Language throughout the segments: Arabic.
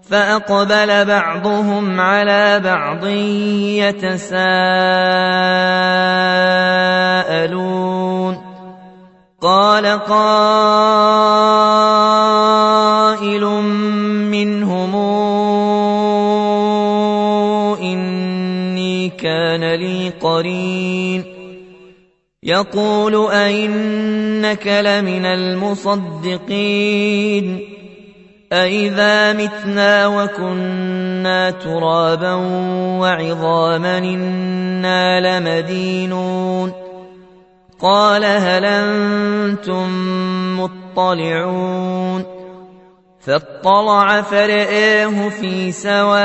فأقبل بعضهم على بعض يتساءلون قال قائل منهم إني كان لي قرين يقول أئنك لمن المصدقين أئذا متنا وكنا ترابا وعظاما إنا لمدينون قال هل أنتم مطلعون فاطلع فرآه في سواء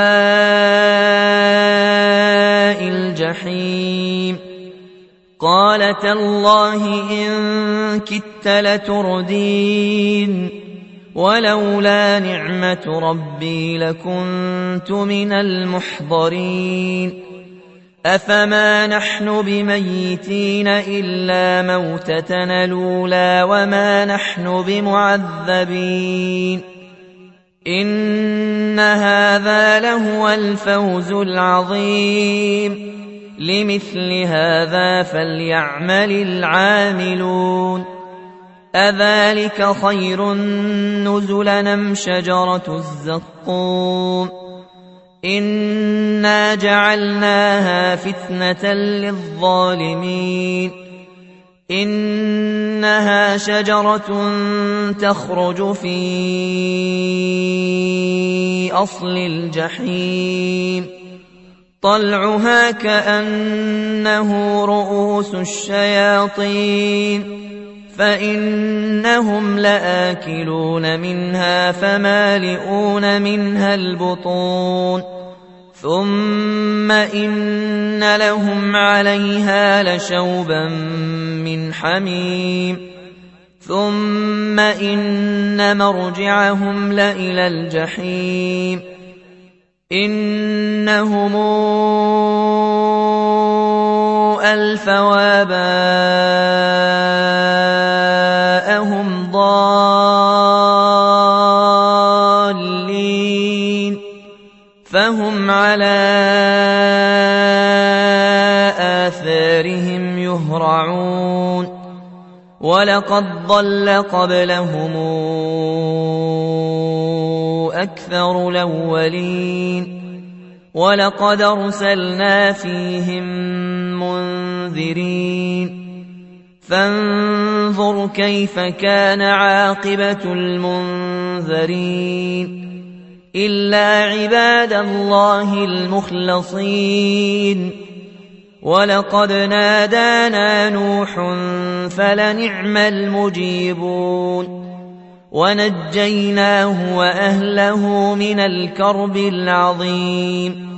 الجحيم قال تالله إن كدت لتردين ولولا نعمة ربي لكنت من المحضرين أفما نحن بميتين إلا موتتنا الأولى وما نحن بمعذبين إن هذا لهو الفوز العظيم لمثل هذا فليعمل العاملون أذلك خير نزلا أم شجرة الزقوم إنا جعلناها فتنة للظالمين إنها شجرة تخرج في أصل الجحيم طلعها كأنه رؤوس الشياطين فإنهم لآكلون منها فمالئون منها البطون ثم إن لهم عليها لشوبا من حميم ثم إن مرجعهم لإلى الجحيم إنهم ألفوا آباءهم ضالين فهم على آثارهم يهرعون ولقد ضل قبلهم أكثر الأولين ولقد أرسلنا فيهم منذرين فانظر كيف كان عاقبة المنذرين إلا عباد الله المخلصين ولقد نادانا نوح فلنعم المجيبون ونجيناه وأهله من الكرب العظيم